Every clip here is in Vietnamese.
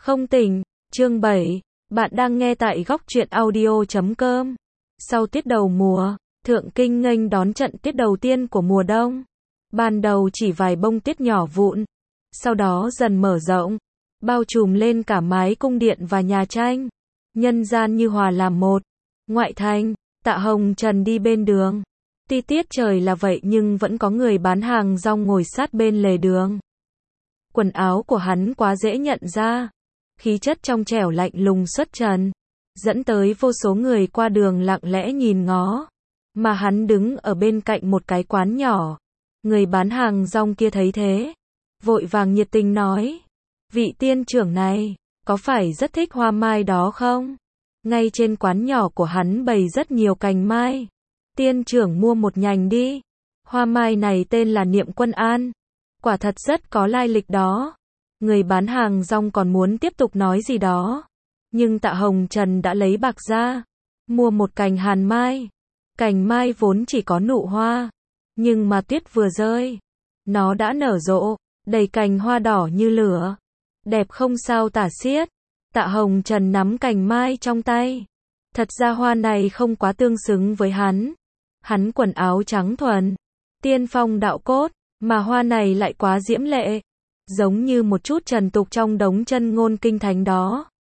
Không tỉnh, chương 7, bạn đang nghe tại góc truyện audio.com. Sau tiết đầu mùa, Thượng Kinh nghênh đón trận tiết đầu tiên của mùa đông. Ban đầu chỉ vài bông tiết nhỏ vụn, sau đó dần mở rộng, bao trùm lên cả mái cung điện và nhà tranh. Nhân gian như hòa làm một. Ngoại thành, Tạ Hồng Trần đi bên đường. Tuy tiết trời là vậy nhưng vẫn có người bán hàng rong ngồi sát bên lề đường. Quần áo của hắn quá dễ nhận ra. Khí chất trong trẻo lạnh lùng xuất trần, dẫn tới vô số người qua đường lặng lẽ nhìn ngó. Mà hắn đứng ở bên cạnh một cái quán nhỏ. Người bán hàng rong kia thấy thế, vội vàng nhiệt tình nói: vị tiên trưởng này, có phải rất thích hoa mai đó không? Ngay trên quán nhỏ của hắn bày rất nhiều cành mai. Tiên trưởng mua một nhành đi. Hoa mai này tên là Niệm Quân An. Quả thật rất có lai lịch đó. Người bán hàng rong còn muốn tiếp tục nói gì đó, nhưng Tạ Hồng Trần đã lấy bạc ra, mua một cành hàn mai. Cành mai vốn chỉ có nụ hoa, nhưng mà tuyết vừa rơi, nó đã nở rộ, đầy cành hoa đỏ như lửa, đẹp không sao tả xiết. Tạ Hồng Trần nắm cành mai trong tay. Thật ra hoa này không quá tương xứng với hắn. Hắn quần áo trắng thuần, tiên phong đạo cốt, mà hoa này lại quá diễm lệ, giống như một chút trần tục trong đống chân ngôn kinh thánh đó.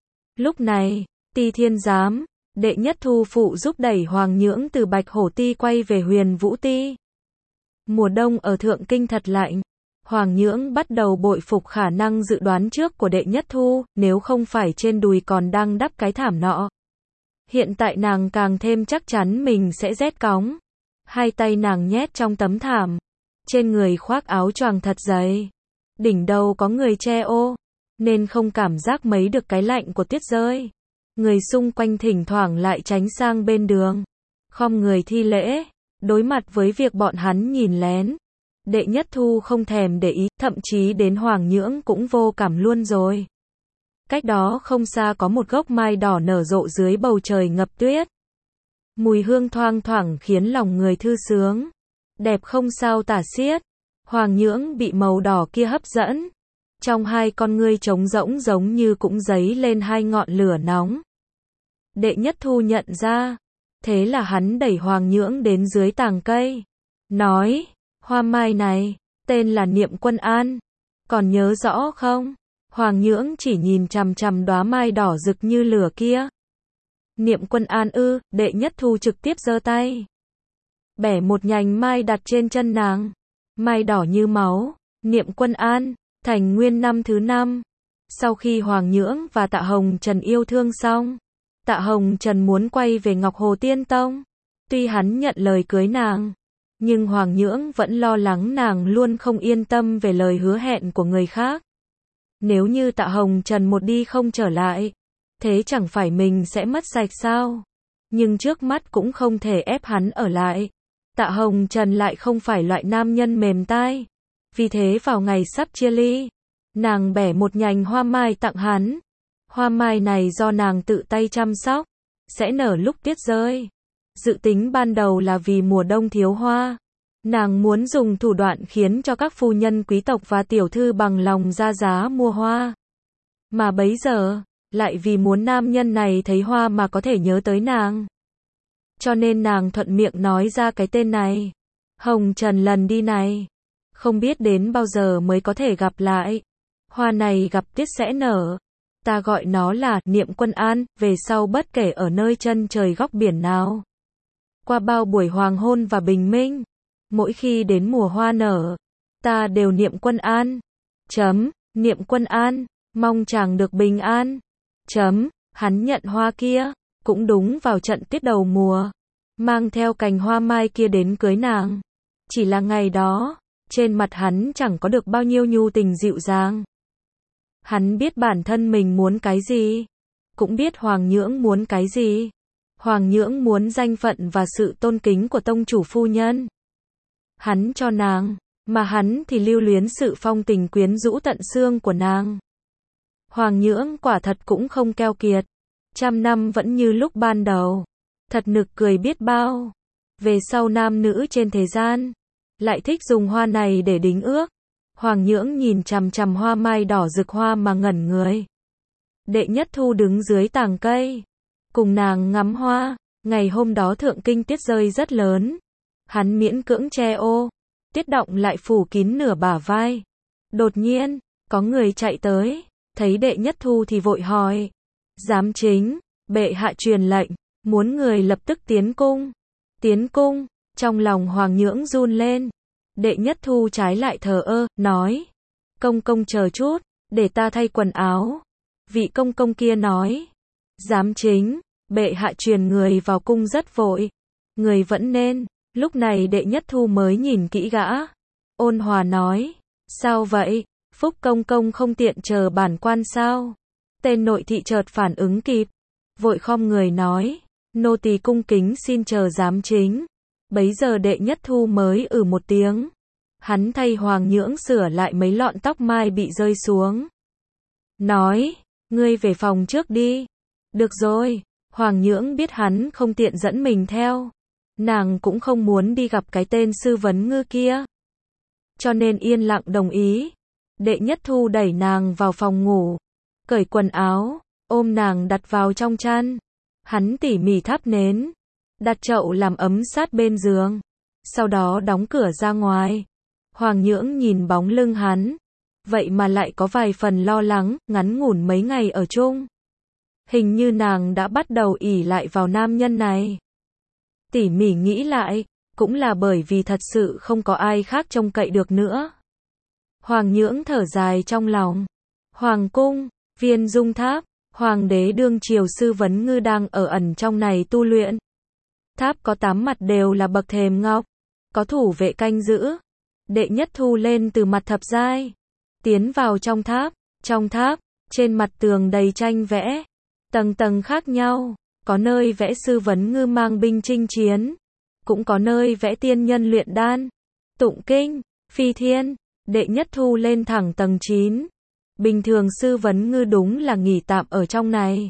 Lúc này, Ti Thiên Giám, Đệ Nhất Thu phụ giúp đẩy Hoàng Nhưỡng từ Bạch Hổ Ti quay về Huyền Vũ Ti. Mùa đông ở Thượng Kinh thật lạnh. Hoàng Nhưỡng bắt đầu bội phục khả năng dự đoán trước của Đệ Nhất Thu, nếu không phải trên đùi còn đang đắp cái thảm nọ. Hiện tại nàng càng thêm chắc chắn mình sẽ rét cóng. Hai tay nàng nhét trong tấm thảm, trên người khoác áo choàng thật dày. Đỉnh đầu có người che ô, nên không cảm giác mấy được cái lạnh của tuyết rơi. Người xung quanh thỉnh thoảng lại tránh sang bên đường, khom người thi lễ, đối mặt với việc bọn hắn nhìn lén. Đệ Nhất Thu không thèm để ý, thậm chí đến Hoàng Nhưỡng cũng vô cảm luôn rồi. Cách đó không xa có một gốc mai đỏ nở rộ dưới bầu trời ngập tuyết. Mùi hương thoang thoảng khiến lòng người thư sướng, đẹp không sao tả xiết. Hoàng Nhưỡng bị màu đỏ kia hấp dẫn, trong hai con ngươi trống rỗng giống như cũng dấy lên hai ngọn lửa nóng. Đệ Nhất Thu nhận ra, thế là hắn đẩy Hoàng Nhưỡng đến dưới tàng cây, nói: hoa mai này, tên là Niệm Quân An, còn nhớ rõ không? Hoàng Nhưỡng chỉ nhìn chằm chằm đóa mai đỏ rực như lửa kia. Niệm Quân An ư? Đệ Nhất Thu trực tiếp giơ tay, bẻ một nhành mai đặt trên chân nàng. Mai đỏ như máu, Niệm Quân An, thành nguyên năm thứ 5. Sau khi Hoàng Nhưỡng và Tạ Hồng Trần yêu thương xong, Tạ Hồng Trần muốn quay về Ngọc Hồ Tiên Tông. Tuy hắn nhận lời cưới nàng, nhưng Hoàng Nhưỡng vẫn lo lắng nàng luôn không yên tâm về lời hứa hẹn của người khác. Nếu như Tạ Hồng Trần một đi không trở lại, thế chẳng phải mình sẽ mất sạch sao? Nhưng trước mắt cũng không thể ép hắn ở lại. Tạ Hồng Trần lại không phải loại nam nhân mềm tai. Vì thế vào ngày sắp chia ly, nàng bẻ một nhành hoa mai tặng hắn. Hoa mai này do nàng tự tay chăm sóc, sẽ nở lúc tuyết rơi. Dự tính ban đầu là vì mùa đông thiếu hoa, nàng muốn dùng thủ đoạn khiến cho các phu nhân quý tộc và tiểu thư bằng lòng ra giá mua hoa. Mà bấy giờ, lại vì muốn nam nhân này thấy hoa mà có thể nhớ tới nàng. Cho nên nàng thuận miệng nói ra cái tên này. Hồng Trần lần đi này, không biết đến bao giờ mới có thể gặp lại. Hoa này gặp tuyết sẽ nở. Ta gọi nó là Niệm Quân An, về sau bất kể ở nơi chân trời góc biển nào. Qua bao buổi hoàng hôn và bình minh, mỗi khi đến mùa hoa nở, ta đều niệm Quân An. Niệm Quân An, mong chàng được bình an. Hắn nhận hoa kia, cũng đúng vào trận tiết đầu mùa, mang theo cành hoa mai kia đến cưới nàng. Chỉ là ngày đó, trên mặt hắn chẳng có được bao nhiêu nhu tình dịu dàng. Hắn biết bản thân mình muốn cái gì, cũng biết Hoàng Nhưỡng muốn cái gì. Hoàng Nhưỡng muốn danh phận và sự tôn kính của tông chủ phu nhân. Hắn cho nàng, mà hắn thì lưu luyến sự phong tình quyến rũ tận xương của nàng. Hoàng Nhưỡng quả thật cũng không keo kiệt. 100 năm vẫn như lúc ban đầu. Thật nực cười biết bao. Về sau nam nữ trên thế gian, lại thích dùng hoa này để đính ước. Hoàng Nhưỡng nhìn chằm chằm hoa mai đỏ rực hoa mà ngẩn người. Đệ Nhất Thu đứng dưới tàng cây, cùng nàng ngắm hoa. Ngày hôm đó thượng kinh tiết rơi rất lớn. Hắn miễn cưỡng che ô, tiết động lại phủ kín nửa bả vai. Đột nhiên, có người chạy tới, thấy Đệ Nhất Thu thì vội hỏi. Giám chính, bệ hạ truyền lệnh, muốn người lập tức tiến cung. Tiến cung, trong lòng Hoàng Nhưỡng run lên. Đệ Nhất Thu trái lại thờ ơ, nói. Công công chờ chút, để ta thay quần áo. Vị công công kia nói. Giám chính, bệ hạ truyền người vào cung rất vội. Người vẫn nên. Lúc này Đệ Nhất Thu mới nhìn kỹ gã. Ôn hòa nói. Sao vậy? Phúc công công không tiện chờ bản quan sao? Tên nội thị chợt phản ứng kịp. Vội khom người nói. Nô tỳ cung kính xin chờ giám chính. Bấy giờ Đệ Nhất Thu mới một tiếng. Hắn thay Hoàng Nhưỡng sửa lại mấy lọn tóc mai bị rơi xuống. Nói. Ngươi về phòng trước đi. Được rồi. Hoàng Nhưỡng biết hắn không tiện dẫn mình theo. Nàng cũng không muốn đi gặp cái tên Sư Vấn Ngư kia. Cho nên yên lặng đồng ý. Đệ Nhất Thu đẩy nàng vào phòng ngủ. Cởi quần áo, ôm nàng đặt vào trong chăn. Hắn tỉ mỉ thắp nến. Đặt chậu làm ấm sát bên giường. Sau đó đóng cửa ra ngoài. Hoàng Nhưỡng nhìn bóng lưng hắn. Vậy mà lại có vài phần lo lắng, ngắn ngủn mấy ngày ở chung. Hình như nàng đã bắt đầu ỷ lại vào nam nhân này. Tỉ mỉ nghĩ lại, cũng là bởi vì thật sự không có ai khác trông cậy được nữa. Hoàng Nhưỡng thở dài trong lòng. Hoàng cung, Viên Dung Tháp, Hoàng đế đương triều Sư Vấn Ngư đang ở ẩn trong này tu luyện. Tháp có 8 mặt đều là bậc thềm ngọc, có thủ vệ canh giữ. Đệ Nhất Thu lên từ mặt thập giai, tiến vào trong tháp. Trong tháp, trên mặt tường đầy tranh vẽ, tầng tầng khác nhau. Có nơi vẽ Sư Vấn Ngư mang binh chinh chiến, cũng có nơi vẽ tiên nhân luyện đan, tụng kinh, phi thiên. Đệ Nhất Thu lên thẳng tầng 9. Bình thường Sư Vấn Ngư đúng là nghỉ tạm ở trong này.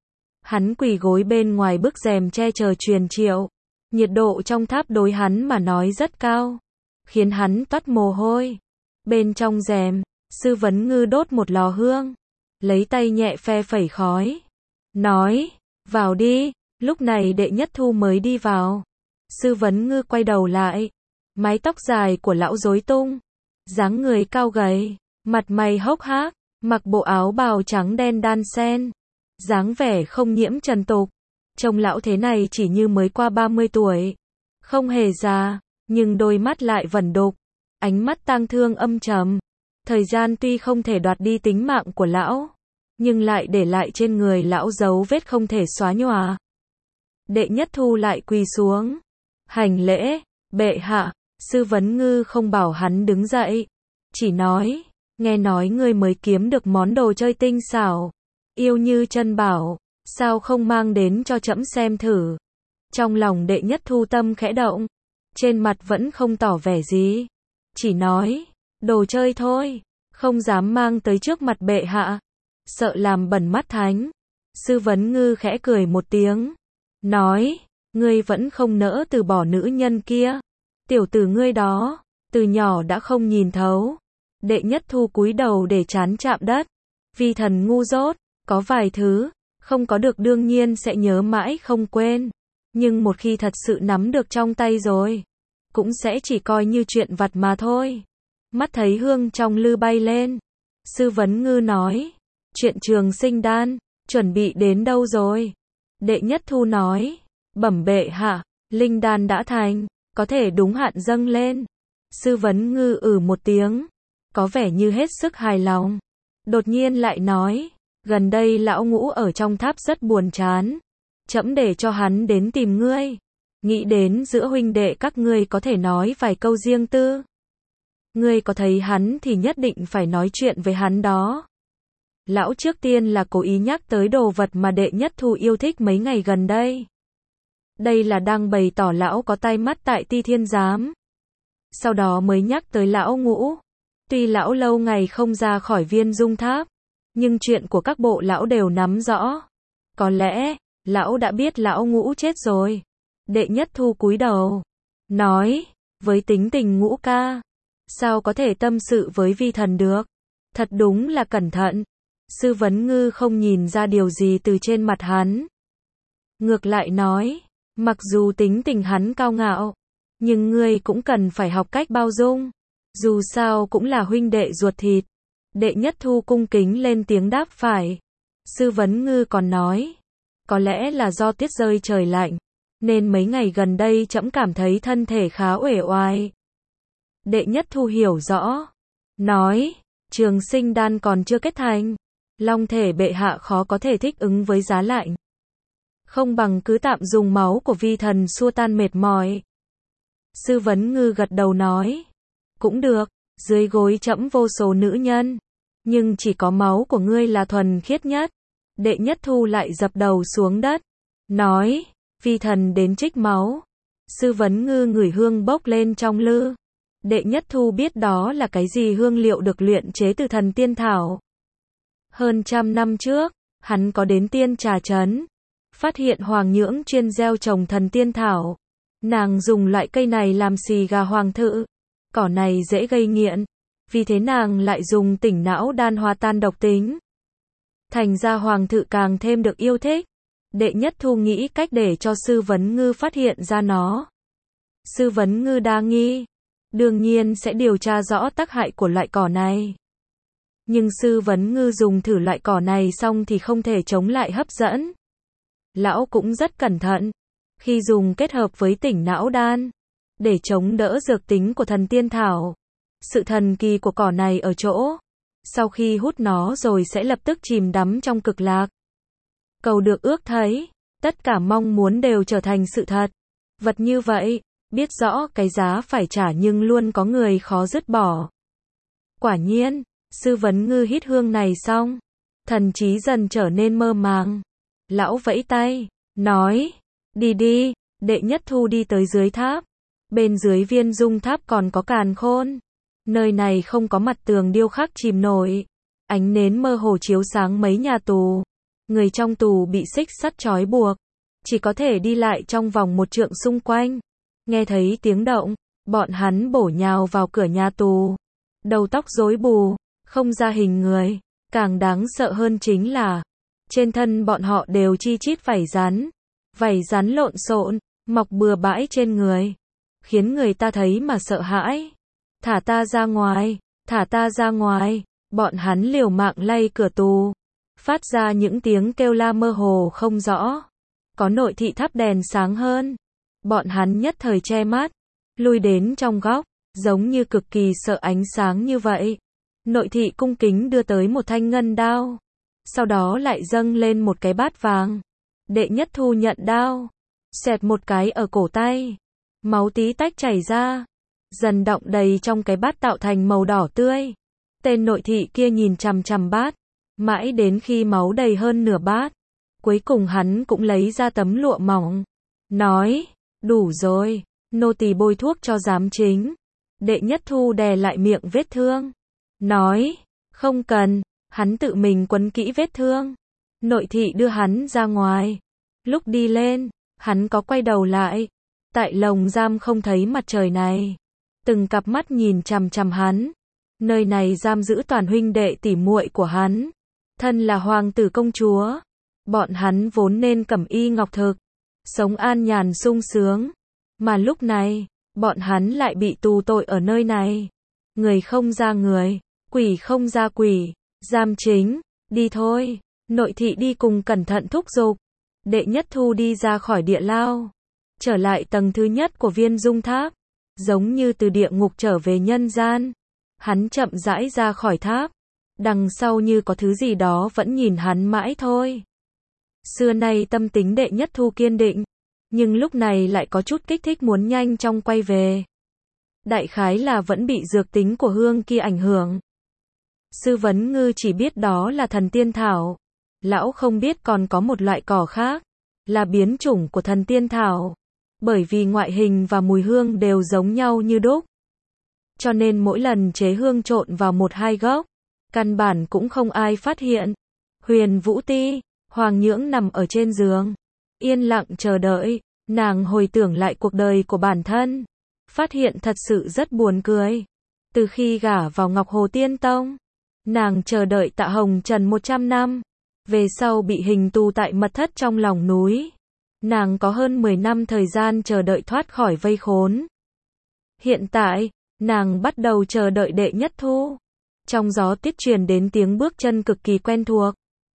Hắn quỳ gối bên ngoài bức rèm che chờ truyền triệu. Nhiệt độ trong tháp đối hắn mà nói rất cao, khiến hắn toát mồ hôi. Bên trong rèm, Sư Vấn Ngư đốt một lò hương, lấy tay nhẹ phe phẩy khói, nói, vào đi. Lúc này Đệ Nhất Thu mới đi vào. Sư Vấn Ngư quay đầu lại, mái tóc dài của lão rối tung, dáng người cao gầy, mặt mày hốc hác, mặc bộ áo bào trắng đen đan xen, dáng vẻ không nhiễm trần tục. Trông lão thế này chỉ như mới qua 30 tuổi, không hề già, nhưng đôi mắt lại vẩn đục, ánh mắt tang thương âm trầm. Thời gian tuy không thể đoạt đi tính mạng của lão, nhưng lại để lại trên người lão dấu vết không thể xóa nhòa. Đệ Nhất Thu lại quỳ xuống, hành lễ. Bệ hạ. Sư Vấn Ngư không bảo hắn đứng dậy, chỉ nói, nghe nói ngươi mới kiếm được món đồ chơi tinh xảo, yêu như chân bảo, sao không mang đến cho trẫm xem thử. Trong lòng Đệ Nhất Thu tâm khẽ động, trên mặt vẫn không tỏ vẻ gì, chỉ nói, đồ chơi thôi, không dám mang tới trước mặt bệ hạ, sợ làm bẩn mắt thánh. Sư Vấn Ngư khẽ cười một tiếng, nói, ngươi vẫn không nỡ từ bỏ nữ nhân kia. Tiểu tử ngươi đó, từ nhỏ đã không nhìn thấu. Đệ Nhất Thu cúi đầu để trán chạm đất. Vi thần ngu dốt, có vài thứ, không có được đương nhiên sẽ nhớ mãi không quên. Nhưng một khi thật sự nắm được trong tay rồi, cũng sẽ chỉ coi như chuyện vặt mà thôi. Mắt thấy hương trong lư bay lên. Sư Vấn Ngư nói, chuyện Trường Sinh đan, chuẩn bị đến đâu rồi? Đệ Nhất Thu nói, bẩm bệ hạ, linh đan đã thành, có thể đúng hạn dâng lên. Sư Vấn Ngư một tiếng, có vẻ như hết sức hài lòng. Đột nhiên lại nói, gần đây lão Ngũ ở trong tháp rất buồn chán, trẫm để cho hắn đến tìm ngươi, nghĩ đến giữa huynh đệ các ngươi có thể nói vài câu riêng tư. Ngươi có thấy hắn thì nhất định phải nói chuyện với hắn đó. Lão trước tiên là cố ý nhắc tới đồ vật mà Đệ Nhất Thu yêu thích mấy ngày gần đây. Đây là đang bày tỏ lão có tai mắt tại Ti Thiên Giám. Sau đó mới nhắc tới lão Ngũ. Tuy lão lâu ngày không ra khỏi Viên Dung Tháp, nhưng chuyện của các bộ lão đều nắm rõ. Có lẽ, lão đã biết lão Ngũ chết rồi. Đệ Nhất Thu cúi đầu, nói, với tính tình Ngũ ca, sao có thể tâm sự với vi thần được? Thật đúng là cẩn thận. Sư Vấn Ngư không nhìn ra điều gì từ trên mặt hắn. Ngược lại nói, mặc dù tính tình hắn cao ngạo, nhưng ngươi cũng cần phải học cách bao dung. Dù sao cũng là huynh đệ ruột thịt. Đệ Nhất Thu cung kính lên tiếng đáp phải. Sư Vấn Ngư còn nói, có lẽ là do tiết rơi trời lạnh, nên mấy ngày gần đây trẫm cảm thấy thân thể khá uể oải. Đệ Nhất Thu hiểu rõ, nói, trường sinh đan còn chưa kết thành, long thể bệ hạ khó có thể thích ứng với giá lạnh. Không bằng cứ tạm dùng máu của vi thần xua tan mệt mỏi. Sư Vấn Ngư gật đầu nói, cũng được, dưới gối trẫm vô số nữ nhân, nhưng chỉ có máu của ngươi là thuần khiết nhất. Đệ Nhất Thu lại dập đầu xuống đất, nói, vi thần đến trích máu. Sư Vấn Ngư ngửi hương bốc lên trong lư. Đệ Nhất Thu biết đó là cái gì, hương liệu được luyện chế từ thần tiên thảo. Hơn 100 năm trước, hắn có đến Tiên Trà Trấn, phát hiện Hoàng Nhưỡng chuyên gieo trồng thần tiên thảo. Nàng dùng loại cây này làm xì gà hoàng thự. Cỏ này dễ gây nghiện, vì thế nàng lại dùng tỉnh não đan hòa tan độc tính. Thành ra hoàng thự càng thêm được yêu thích. Đệ Nhất Thu nghĩ cách để cho Sư Vấn Ngư phát hiện ra nó. Sư Vấn Ngư đa nghi, đương nhiên sẽ điều tra rõ tác hại của loại cỏ này. Nhưng Sư Vấn Ngư dùng thử loại cỏ này xong thì không thể chống lại hấp dẫn. Lão cũng rất cẩn thận, khi dùng kết hợp với tỉnh não đan, để chống đỡ dược tính của thần tiên thảo. Sự thần kỳ của cỏ này ở chỗ, sau khi hút nó rồi sẽ lập tức chìm đắm trong cực lạc. Cầu được ước thấy, tất cả mong muốn đều trở thành sự thật. Vật như vậy, biết rõ cái giá phải trả nhưng luôn có người khó dứt bỏ. Quả nhiên, Sư Vấn Ngư hít hương này xong, thần trí dần trở nên mơ màng. Lão vẫy tay, nói, đi đi. Đệ Nhất Thu đi tới dưới tháp. Bên dưới Viên Dung Tháp còn có càn khôn. Nơi này không có mặt tường điêu khắc chìm nổi. Ánh nến mơ hồ chiếu sáng mấy nhà tù. Người trong tù bị xích sắt trói buộc, chỉ có thể đi lại trong vòng 1 trượng xung quanh. Nghe thấy tiếng động, bọn hắn bổ nhào vào cửa nhà tù. Đầu tóc rối bù, không ra hình người. Càng đáng sợ hơn chính là, trên thân bọn họ đều chi chít vảy rắn. Vảy rắn lộn xộn, mọc bừa bãi trên người, khiến người ta thấy mà sợ hãi. Thả ta ra ngoài, thả ta ra ngoài. Bọn hắn liều mạng lay cửa tù, phát ra những tiếng kêu la mơ hồ không rõ. Có nội thị thắp đèn sáng hơn. Bọn hắn nhất thời che mắt, lui đến trong góc, giống như cực kỳ sợ ánh sáng như vậy. Nội thị cung kính đưa tới một thanh ngân đao, sau đó lại dâng lên một cái bát vàng. Đệ Nhất Thu nhận đao, xẹt một cái ở cổ tay. Máu tí tách chảy ra, dần đọng đầy trong cái bát tạo thành màu đỏ tươi. Tên nội thị kia nhìn chằm chằm bát, mãi đến khi máu đầy hơn nửa bát. Cuối cùng hắn cũng lấy ra tấm lụa mỏng, nói, đủ rồi, nô tỳ bôi thuốc cho giám chính. Đệ Nhất Thu đè lại miệng vết thương, nói, không cần, hắn tự mình quấn kỹ vết thương. Nội thị đưa hắn ra ngoài. Lúc đi lên, hắn có quay đầu lại. Tại lồng giam không thấy mặt trời này. Từng cặp mắt nhìn chằm chằm hắn. Nơi này giam giữ toàn huynh đệ tỉ muội của hắn. Thân là hoàng tử công chúa. Bọn hắn vốn nên cẩm y ngọc thực, sống an nhàn sung sướng. Mà lúc này, bọn hắn lại bị tù tội ở nơi này. Người không ra người, quỷ không ra quỷ. Giam chính, đi thôi. Nội thị đi cùng cẩn thận thúc giục. Đệ Nhất Thu đi ra khỏi địa lao, trở lại tầng thứ nhất của Viên Dung Tháp, giống như từ địa ngục trở về nhân gian. Hắn chậm rãi ra khỏi tháp, đằng sau như có thứ gì đó vẫn nhìn hắn mãi thôi. Xưa nay tâm tính Đệ Nhất Thu kiên định, nhưng lúc này lại có chút kích thích muốn nhanh chóng quay về. Đại khái là vẫn bị dược tính của hương kia ảnh hưởng. Sư Vấn Ngư chỉ biết đó là thần tiên thảo. Lão không biết còn có một loại cỏ khác, là biến chủng của thần tiên thảo. Bởi vì ngoại hình và mùi hương đều giống nhau như đúc, cho nên mỗi lần chế hương trộn vào 1-2 gốc, căn bản cũng không ai phát hiện. Huyền Vũ Ti, Hoàng Nhưỡng nằm ở trên giường, yên lặng chờ đợi. Nàng hồi tưởng lại cuộc đời của bản thân, phát hiện thật sự rất buồn cười. Từ khi gả vào Ngọc Hồ Tiên Tông, Nàng chờ đợi Tạ Hồng Trần 100 năm. Về sau bị hình tù tại mật thất trong lòng núi. Nàng có hơn 10 năm thời gian chờ đợi thoát khỏi vây khốn. Hiện tại, nàng bắt đầu chờ đợi Đệ Nhất Thu. Trong gió tiết truyền đến tiếng bước chân cực kỳ quen thuộc.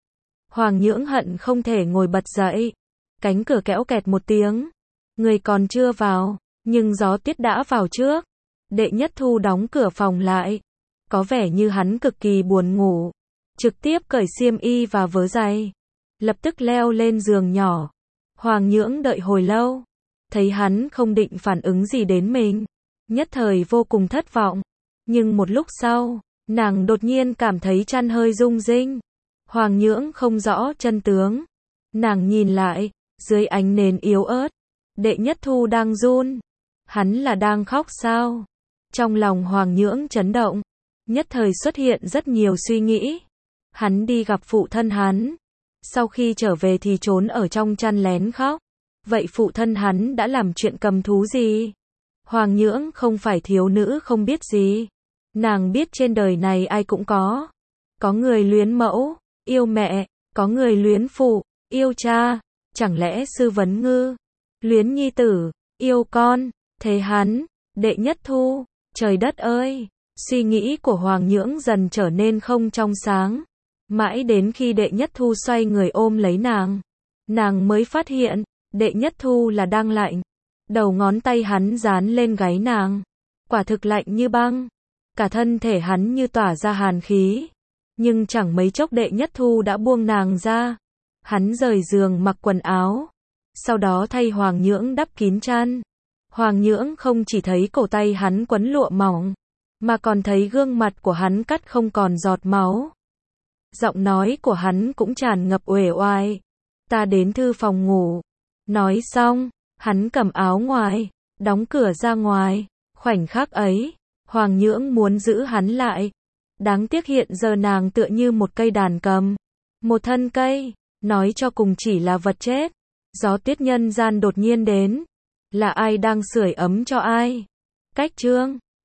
Hoàng Nhưỡng hận không thể ngồi bật dậy. Cánh cửa kéo kẹt một tiếng. Người còn chưa vào, nhưng gió tiết đã vào trước. Đệ Nhất Thu đóng cửa phòng lại. Có vẻ như hắn cực kỳ buồn ngủ. Trực tiếp cởi xiêm y và vớ giày. Lập tức leo lên giường nhỏ. Hoàng Nhưỡng đợi hồi lâu. Thấy hắn không định phản ứng gì đến mình. Nhất thời vô cùng thất vọng. Nhưng một lúc sau, nàng đột nhiên cảm thấy chăn hơi rung rinh. Hoàng Nhưỡng không rõ chân tướng. Nàng nhìn lại, dưới ánh nến yếu ớt. Đệ Nhất Thu đang run. Hắn là đang khóc sao? Trong lòng Hoàng Nhưỡng chấn động. Nhất thời xuất hiện rất nhiều suy nghĩ. Hắn đi gặp phụ thân hắn. Sau khi trở về thì trốn ở trong chăn lén khóc. Vậy phụ thân hắn đã làm chuyện cầm thú gì? Hoàng Nhưỡng không phải thiếu nữ không biết gì. Nàng biết trên đời này ai cũng có. Có người luyến mẫu, yêu mẹ. Có người luyến phụ, yêu cha. Chẳng lẽ Sư Vấn Ngư luyến nhi tử, yêu con? Thế hắn, Đệ Nhất Thu, trời đất ơi! Suy nghĩ của Hoàng Nhưỡng dần trở nên không trong sáng. Mãi đến khi Đệ Nhất Thu xoay người ôm lấy nàng mới phát hiện, Đệ Nhất Thu là đang lạnh. Đầu ngón tay hắn dán lên gáy nàng. Quả thực lạnh như băng. Cả thân thể hắn như tỏa ra hàn khí. Nhưng chẳng mấy chốc Đệ Nhất Thu đã buông nàng ra. Hắn rời giường mặc quần áo. Sau đó thay Hoàng Nhưỡng đắp kín chăn. Hoàng Nhưỡng không chỉ thấy cổ tay hắn quấn lụa mỏng, mà còn thấy gương mặt của hắn cắt không còn giọt máu. Giọng nói của hắn cũng tràn ngập uể oải. Ta đến thư phòng ngủ. Nói xong, hắn cầm áo ngoài, đóng cửa ra ngoài. Khoảnh khắc ấy, Hoàng Nhưỡng muốn giữ hắn lại. Đáng tiếc hiện giờ nàng tựa như một cây đàn cầm. Một thân cây, nói cho cùng chỉ là vật chết. Gió tiết nhân gian đột nhiên đến. Là ai đang sưởi ấm cho ai? Cách chương